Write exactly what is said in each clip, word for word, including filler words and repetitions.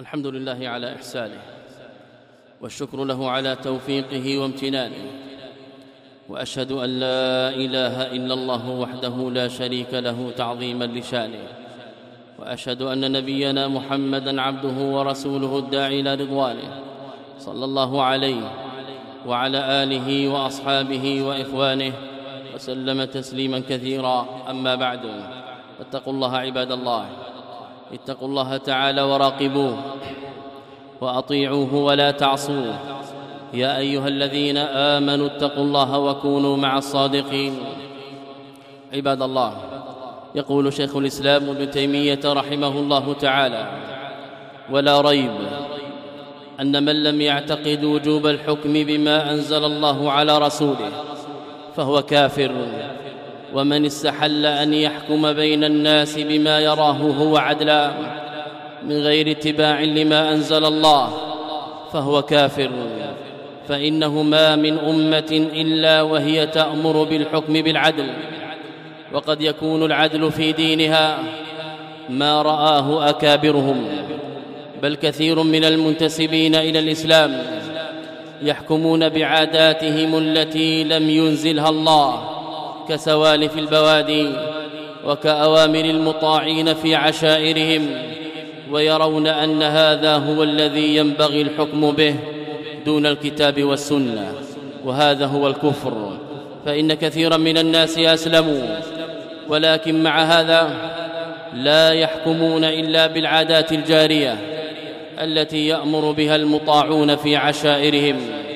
الحمد لله على إحسانه، والشكر له على توفيقه وامتنانه، وأشهد أن لا إله إلا الله وحده لا شريك له تعظيما لشانه، وأشهد أن نبينا محمدًا عبده ورسوله الداعي إلى رضوانه، صلى الله عليه وعلى آله وأصحابه وإخوانه وسلم تسليما كثيرا. أما بعد، فاتقوا الله عباد الله، اتقوا الله تعالى وراقبوه وأطيعوه ولا تعصوه. يا أيها الذين آمنوا اتقوا الله وكونوا مع الصادقين. عباد الله، يقول شيخ الإسلام ابن تيمية رحمه الله تعالى: ولا ريب أن من لم يعتقد وجوب الحكم بما أنزل الله على رسوله فهو كافر، ومن استحل أن يحكم بين الناس بما يراه هو عدلا من غير اتباع لما أنزل الله فهو كافر، فإنه ما من أمة إلا وهي تأمر بالحكم بالعدل، وقد يكون العدل في دينها ما رآه أكابرهم، بل كثير من المنتسبين إلى الإسلام يحكمون بعاداتهم التي لم ينزلها الله كسوالف البوادي وكأوامر المطاعين في عشائرهم، ويرون أن هذا هو الذي ينبغي الحكم به دون الكتاب والسنة، وهذا هو الكفر. فإن كثيرا من الناس أسلموا، ولكن مع هذا لا يحكمون إلا بالعادات الجارية التي يأمر بها المطاعون في عشائرهم،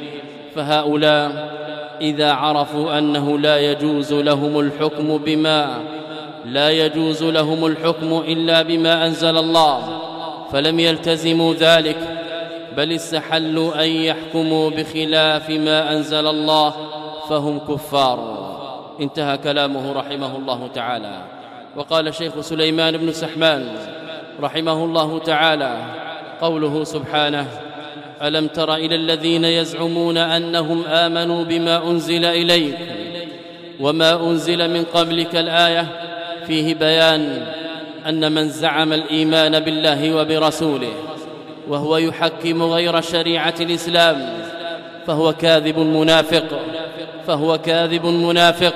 فهؤلاء إذا عرفوا أنه لا يجوز لهم الحكم بما لا يجوز لهم الحكم إلا بما أنزل الله فلم يلتزموا ذلك، بل استحلوا أن يحكموا بخلاف ما أنزل الله، فهم كفار. انتهى كلامه رحمه الله تعالى. وقال شيخ سليمان بن سحمان رحمه الله تعالى: قوله سبحانه: ألم تر إلى الذين يزعمون أنهم آمنوا بما أنزل إليك وما أنزل من قبلك. الآية فيه بيان أن من زعم الإيمان بالله وبرسوله وهو يحكم غير شريعة الإسلام فهو كاذب منافق فهو كاذب منافق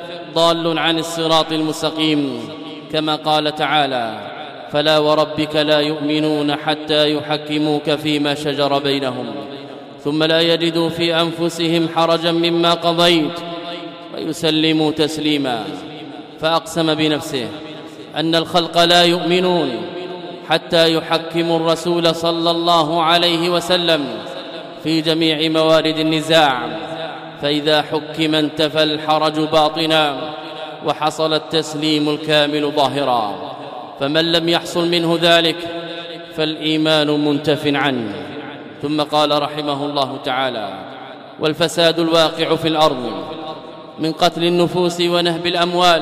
ضال عن الصراط المستقيم، كما قال تعالى: فلا وربك لا يؤمنون حتى يحكموك فيما شجر بينهم ثم لا يجدوا في أنفسهم حرجا مما قضيت ويسلموا تسليما. فأقسم بنفسه أن الخلق لا يؤمنون حتى يحكموا الرسول صلى الله عليه وسلم في جميع موارد النزاع، فإذا حكم انتفى الحرج باطنا وحصل التسليم الكامل ظاهرا، فمن لم يحصل منه ذلك فالإيمان منتف عنه. ثم قال رحمه الله تعالى: والفساد الواقع في الأرض من قتل النفوس ونهب الأموال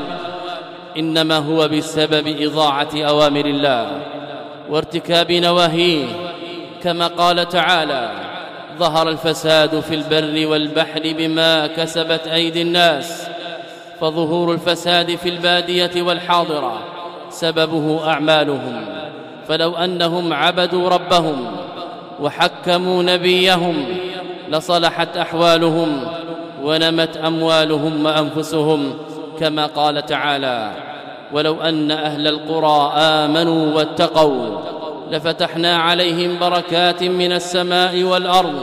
إنما هو بسبب إضاعة أوامر الله وارتكاب نواهيه، كما قال تعالى: ظهر الفساد في البر والبحر بما كسبت أيدي الناس. فظهور الفساد في البادية والحاضرة سببه أعمالهم، فلو أنهم عبدوا ربهم وحكموا نبيهم لصلحت أحوالهم ونمت أموالهم وأنفسهم، كما قال تعالى: ولو أن أهل القرى آمنوا واتقوا لفتحنا عليهم بركات من السماء والأرض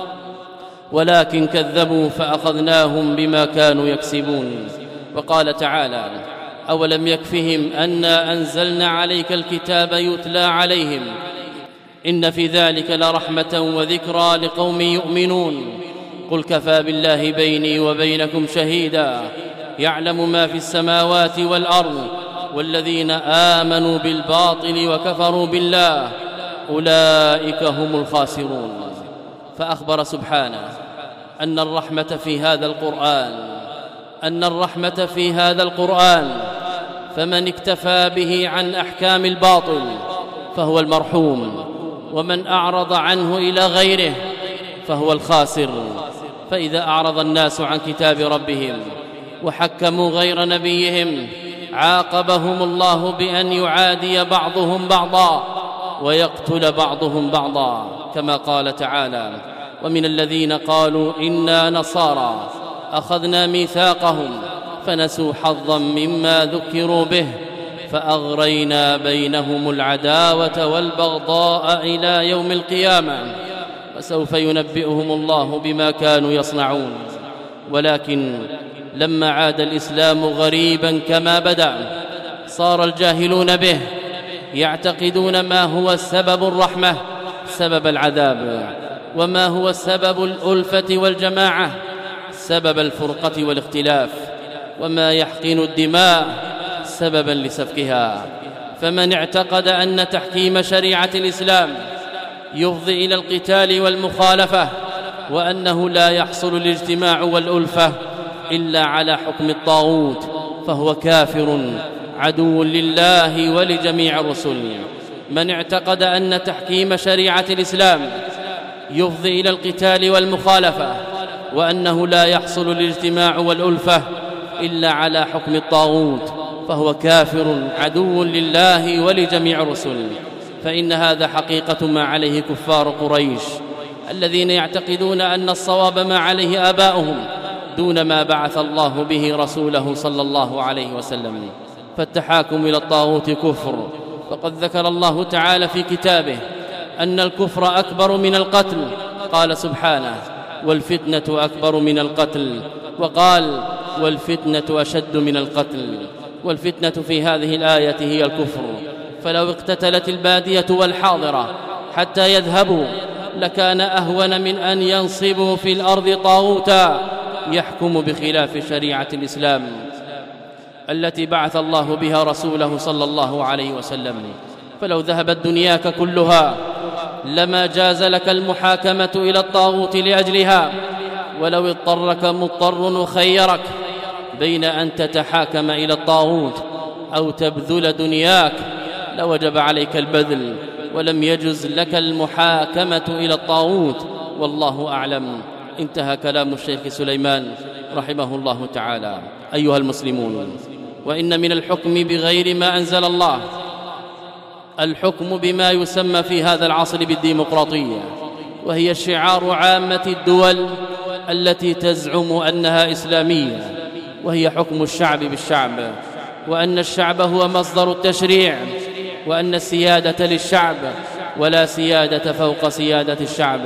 ولكن كذبوا فأخذناهم بما كانوا يكسبون. وقال تعالى: أولم يكفهم أنا أنزلنا عليك الكتاب يتلى عليهم إن في ذلك لرحمة وذكرى لقوم يؤمنون. قل كفى بالله بيني وبينكم شهيدا يعلم ما في السماوات والأرض والذين آمنوا بالباطل وكفروا بالله أولئك هم الخاسرون. فأخبر سبحانه أن الرحمة في هذا القرآن أن الرحمة في هذا القرآن فمن اكتفى به عن أحكام الباطل فهو المرحوم، ومن أعرض عنه إلى غيره فهو الخاسر. فإذا أعرض الناس عن كتاب ربهم وحكموا غير نبيهم عاقبهم الله بأن يعادي بعضهم بعضا ويقتل بعضهم بعضا، كما قال تعالى: ومن الذين قالوا إنا نصارى أخذنا ميثاقهم فنسوا حظا مما ذكروا به فأغرينا بينهم العداوة والبغضاء إلى يوم القيامة وسوف ينبئهم الله بما كانوا يصنعون. ولكن لما عاد الإسلام غريبا كما بدأ صار الجاهلون به يعتقدون ما هو السبب الرحمة سبب العذاب، وما هو السبب الألفة والجماعة سبب الفرقة والاختلاف، وما يحقن الدماء سببا لسفكها. فمن اعتقد أن تحكيم شريعة الإسلام يفضي إلى القتال والمخالفة، وأنه لا يحصل الاجتماع والألفة إلا على حكم الطاغوت، فهو كافر عدو لله ولجميع الرسل. من اعتقد أن تحكيم شريعة الإسلام يفضي إلى القتال والمخالفة، وأنه لا يحصل الاجتماع والألفة إلا على حكم الطاغوت، فهو كافر عدو لله ولجميع الرسل. فإن هذا حقيقة ما عليه كفار قريش الذين يعتقدون أن الصواب ما عليه آباؤهم دون ما بعث الله به رسوله صلى الله عليه وسلم. فالتحاكم إلى الطاغوت كفر، فقد ذكر الله تعالى في كتابه أن الكفر أكبر من القتل، قال سبحانه: والفتنة أكبر من القتل، وقال: والفتنة أشد من القتل. والفتنة في هذه الآية هي الكفر، فلو اقتتلت البادية والحاضرة حتى يذهبوا لكان أهون من أن ينصبوا في الأرض طاغوتا يحكم بخلاف شريعة الإسلام التي بعث الله بها رسوله صلى الله عليه وسلم. فلو ذهبت دنياك كلها لما جاز لك المحاكمة إلى الطاغوت لأجلها، ولو اضطرك مضطر وخيرك بين أن تتحاكم إلى الطاغوت أو تبذل دنياك لوجب عليك البذل، ولم يجز لك المحاكمة إلى الطاغوت، والله أعلم. انتهى كلام الشيخ سليمان رحمه الله تعالى. أيها المسلمون، وإن من الحكم بغير ما أنزل الله الحكم بما يسمى في هذا العصر بالديمقراطية، وهي شعار عامة الدول التي تزعم أنها إسلامية، وهي حكم الشعب بالشعب، وأن الشعب هو مصدر التشريع، وأن السيادة للشعب ولا سيادة فوق سيادة الشعب.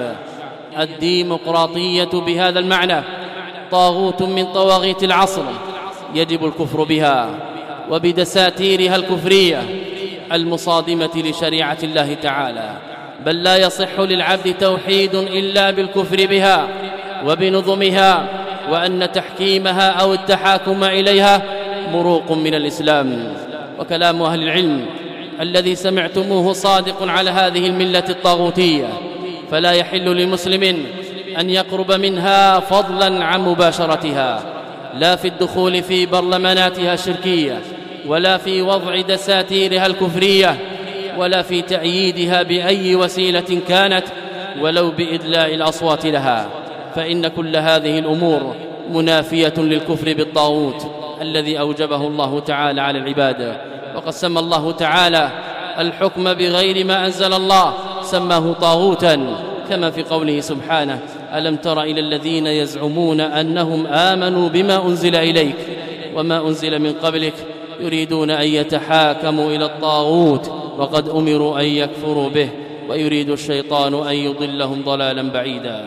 الديمقراطية بهذا المعنى طاغوت من طواغيت العصر يجب الكفر بها وبدساتيرها الكفرية المصادمة لشريعة الله تعالى، بل لا يصح للعبد توحيد إلا بالكفر بها وبنظمها، وأن تحكيمها أو التحاكم إليها مروق من الإسلام. وكلام أهل العلم الذي سمعتموه صادق على هذه الملة الطاغوتية، فلا يحل لمسلم أن يقرب منها فضلا عن مباشرتها، لا في الدخول في برلماناتها الشركية، ولا في وضع دساتيرها الكفرية، ولا في تأييدها بأي وسيلة كانت ولو بإدلاء الأصوات لها، فإن كل هذه الأمور منافية للكفر بالطاغوت الذي أوجبه الله تعالى على العباد. وقد سمى الله تعالى الحكم بغير ما أنزل الله سماه طاغوتا، كما في قوله سبحانه: ألم تر إلى الذين يزعمون أنهم آمنوا بما أنزل إليك وما أنزل من قبلك يريدون أن يتحاكموا إلى الطاغوت وقد أمروا أن يكفروا به ويريد الشيطان أن يضلهم ضلالا بعيدا.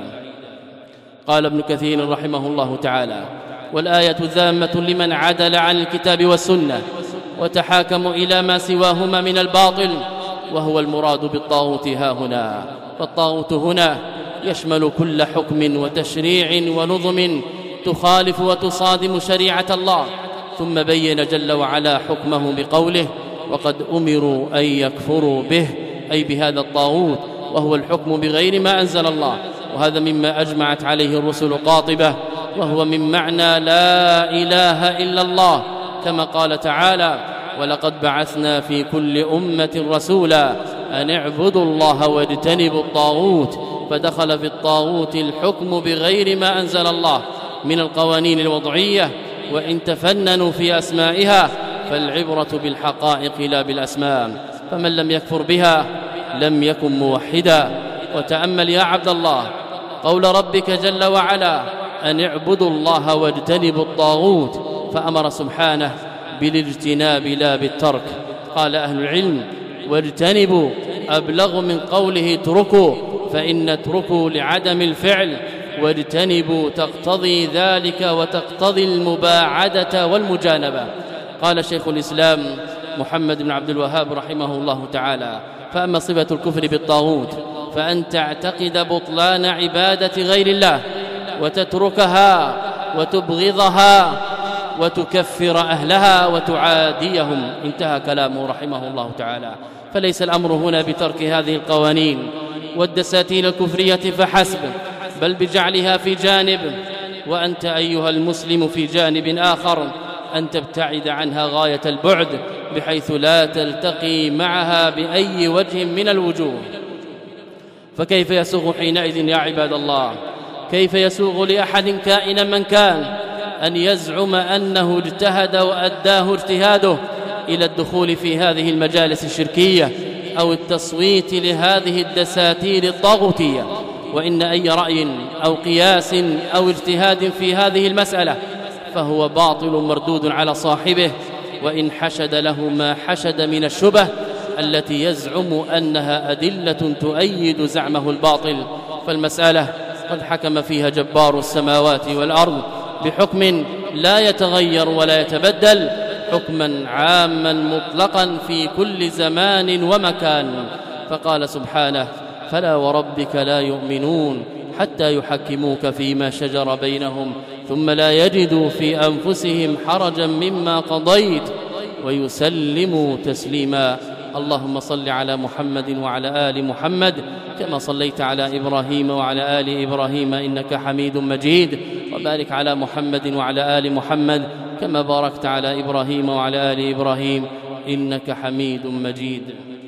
قال ابن كثير رحمه الله تعالى: والآية ذامة لمن عدل عن الكتاب والسنة وتحاكموا إلى ما سواهما من الباطل، وهو المراد بالطاغوت ها هنا. فالطاغوت هنا يشمل كل حكم وتشريع ونظم تخالف وتصادم شريعة الله، ثم بين جل وعلا حكمه بقوله: وقد أمروا أن يكفروا به، أي بهذا الطاغوت، وهو الحكم بغير ما أنزل الله. وهذا مما أجمعت عليه الرسل قاطبة، وهو من معنى لا إله إلا الله، كما قال تعالى: ولقد بعثنا في كل أمة رسولا أن اعبدوا الله واجتنبوا الطاغوت. فدخل في الطاغوت الحكم بغير ما أنزل الله من القوانين الوضعية، وإن تفننوا في أسمائها فالعبرة بالحقائق لا بالأسماء. فمن لم يكفر بها لم يكن موحدا. وتأمل يا عبد الله قول ربك جل وعلا أن اعبدوا الله واجتنبوا الطاغوت، فأمر سبحانه بالاجتناب لا بالترك. قال أهل العلم واجتنبوا أبلغ من قوله اتركوا، فإن اتركوا لعدم الفعل، واجتنبوا تقتضي ذلك وتقتضي المباعدة والمجانبة. قال شيخ الإسلام محمد بن عبد الوهاب رحمه الله تعالى: فأما صفة الكفر بالطاغوت فأن تعتقد بطلان عبادة غير الله وتتركها وتبغضها وتكفر أهلها وتعاديهم. انتهى كلامه رحمه الله تعالى. فليس الأمر هنا بترك هذه القوانين والدساتين الكفرية فحسب، بل بجعلها في جانب، وأنت أيها المسلم في جانب آخر، أن تبتعد عنها غاية البعد بحيث لا تلتقي معها بأي وجه من الوجوه. فكيف يسوغ حينئذ يا عباد الله، كيف يسوغ لأحد كائنا من كان أن يزعم أنه اجتهد وأداه اجتهاده إلى الدخول في هذه المجالس الشركية أو التصويت لهذه الدساتير الطاغوتية؟ وإن أي رأي أو قياس أو اجتهاد في هذه المسألة فهو باطل مردود على صاحبه، وإن حشد له ما حشد من الشبه التي يزعم أنها أدلة تؤيد زعمه الباطل. فالمسألة قد حكم فيها جبار السماوات والأرض بحكم لا يتغير ولا يتبدل، حكما عاما مطلقا في كل زمان ومكان. فقال سبحانه: فلا وربك لا يؤمنون حتى يحكموك فيما شجر بينهم ثم لا يجدوا في أنفسهم حرجا مما قضيت ويسلموا تسليما. اللهم صل على محمد وعلى آل محمد كما صليت على إبراهيم وعلى آل إبراهيم إنك حميد مجيد، وبارك على محمد وعلى آل محمد كما باركت على إبراهيم وعلى آل إبراهيم إنك حميد مجيد.